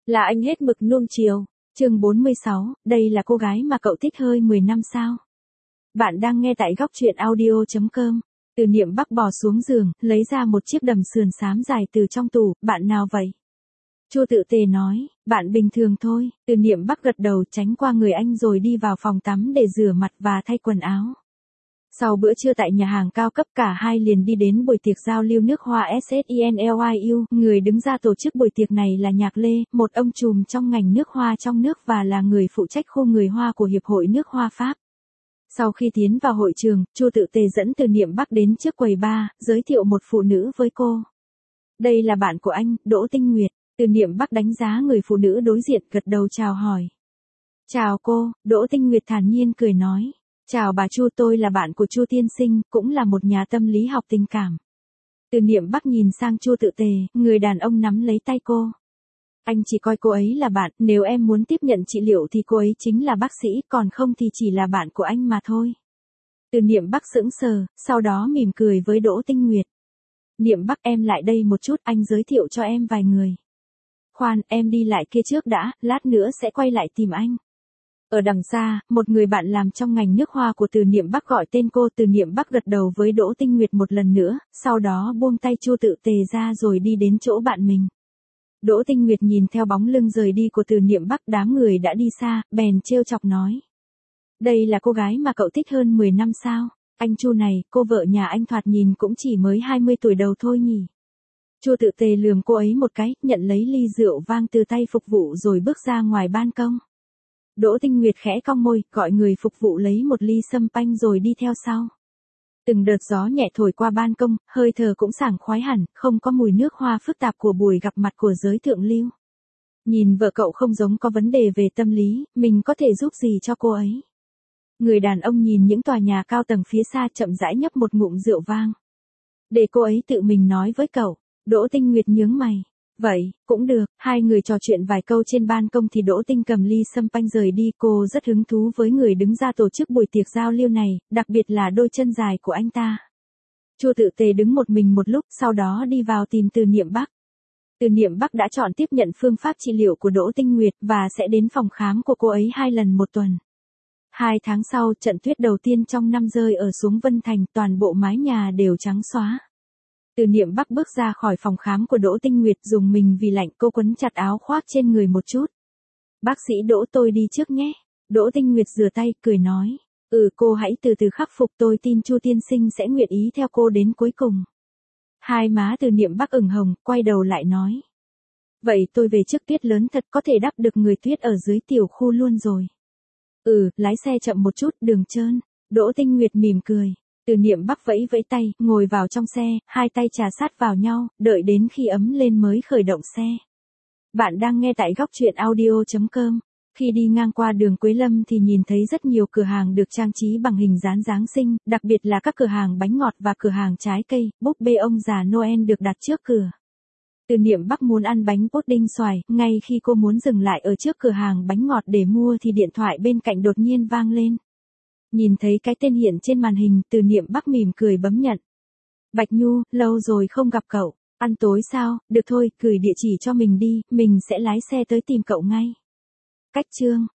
Là anh hết mực nuông chiều. Chương 46, đây là cô gái mà cậu thích hơi 10 năm sao? Bạn đang nghe tại góc truyện audio.com. Từ Niệm Bắc bò xuống giường, lấy ra một chiếc đầm sườn xám dài từ trong tủ, bạn nào vậy? Chu Tự Tề nói, bạn bình thường thôi. Từ Niệm Bắc gật đầu, tránh qua người anh rồi đi vào phòng tắm để rửa mặt và thay quần áo. Sau bữa trưa tại nhà hàng cao cấp, cả hai liền đi đến buổi tiệc giao lưu nước hoa SSINLIU. Người đứng ra tổ chức buổi tiệc này là Nhạc Lê, một ông trùm trong ngành nước hoa trong nước và là người phụ trách khu người Hoa của Hiệp hội nước hoa Pháp. Sau khi tiến vào hội trường, Chu Tự Tề dẫn Từ Niệm Bắc đến trước quầy bar, giới thiệu một phụ nữ với cô. Đây là bạn của anh, Đỗ Tinh Nguyệt. Từ Niệm Bắc đánh giá người phụ nữ đối diện, gật đầu chào hỏi. Chào cô, Đỗ Tinh Nguyệt thản nhiên cười nói. Chào bà Chu, tôi là bạn của Chu tiên sinh, cũng là một nhà tâm lý học tình cảm. Từ Niệm Bắc nhìn sang Chu Tự Tề, người đàn ông nắm lấy tay cô. Anh chỉ coi cô ấy là bạn, nếu em muốn tiếp nhận trị liệu thì cô ấy chính là bác sĩ, còn không thì chỉ là bạn của anh mà thôi. Từ Niệm Bắc sững sờ, sau đó mỉm cười với Đỗ Tinh Nguyệt. Niệm Bắc, em lại đây một chút, anh giới thiệu cho em vài người. Khoan, em đi lại kia trước đã, lát nữa sẽ quay lại tìm anh. Ở đằng xa, một người bạn làm trong ngành nước hoa của Từ Niệm Bắc gọi tên cô. Từ Niệm Bắc gật đầu với Đỗ Tinh Nguyệt một lần nữa, sau đó buông tay Chu Tự Tề ra rồi đi đến chỗ bạn mình. Đỗ Tinh Nguyệt nhìn theo bóng lưng rời đi của Từ Niệm Bắc, đám người đã đi xa, bèn trêu chọc nói. Đây là cô gái mà cậu thích hơn 10 năm sao? Anh Chu này, cô vợ nhà anh thoạt nhìn cũng chỉ mới 20 tuổi đầu thôi nhỉ? Chu Tự Tề lườm cô ấy một cái, nhận lấy ly rượu vang từ tay phục vụ rồi bước ra ngoài ban công. Đỗ Tinh Nguyệt khẽ cong môi, gọi người phục vụ lấy một ly sâm panh rồi đi theo sau. Từng đợt gió nhẹ thổi qua ban công, hơi thở cũng sảng khoái hẳn, không có mùi nước hoa phức tạp của buổi gặp mặt của giới thượng lưu. Nhìn vợ cậu không giống có vấn đề về tâm lý, mình có thể giúp gì cho cô ấy? Người đàn ông nhìn những tòa nhà cao tầng phía xa, chậm rãi nhấp một ngụm rượu vang. Để cô ấy tự mình nói với cậu. Đỗ Tinh Nguyệt nhướng mày. Vậy, cũng được. Hai người trò chuyện vài câu trên ban công thì Đỗ Tinh cầm ly sâm panh rời đi. Cô rất hứng thú với người đứng ra tổ chức buổi tiệc giao lưu này, đặc biệt là đôi chân dài của anh ta. Chu Tự Tề đứng một mình một lúc, sau đó đi vào tìm Từ Niệm Bắc. Từ Niệm Bắc đã chọn tiếp nhận phương pháp trị liệu của Đỗ Tinh Nguyệt và sẽ đến phòng khám của cô ấy 2 lần một tuần. 2 tháng sau, trận tuyết đầu tiên trong năm rơi ở xuống Vân Thành, toàn bộ mái nhà đều trắng xóa. Từ Niệm Bắc bước ra khỏi phòng khám của Đỗ Tinh Nguyệt, dùng mình vì lạnh, cô quấn chặt áo khoác trên người một chút. Bác sĩ Đỗ, tôi đi trước nhé. Đỗ Tinh Nguyệt rửa tay, cười nói. Cô hãy từ từ khắc phục, tôi tin Chu tiên sinh sẽ nguyện ý theo cô đến cuối cùng. Hai má Từ Niệm Bắc ửng hồng, quay đầu lại nói. Vậy tôi về trước, tuyết lớn thật, có thể đắp được người tuyết ở dưới tiểu khu luôn rồi. Lái xe chậm một chút, đường trơn. Đỗ Tinh Nguyệt mỉm cười. Từ Niệm Bắc vẫy vẫy tay, ngồi vào trong xe, hai tay chà sát vào nhau, đợi đến khi ấm lên mới khởi động xe. Bạn đang nghe tại góc truyện audio.com. Khi đi ngang qua đường Quế Lâm thì nhìn thấy rất nhiều cửa hàng được trang trí bằng hình dán Giáng sinh, đặc biệt là các cửa hàng bánh ngọt và cửa hàng trái cây, búp bê ông già Noel được đặt trước cửa. Từ Niệm Bắc muốn ăn bánh pudding xoài, ngay khi cô muốn dừng lại ở trước cửa hàng bánh ngọt để mua thì điện thoại bên cạnh đột nhiên vang lên. Nhìn thấy cái tên hiện trên màn hình, Từ Niệm Bắc mỉm cười bấm nhận. Bạch Nhu, lâu rồi không gặp cậu. Ăn tối sao? Được thôi, gửi địa chỉ cho mình đi, mình sẽ lái xe tới tìm cậu ngay. Cách chương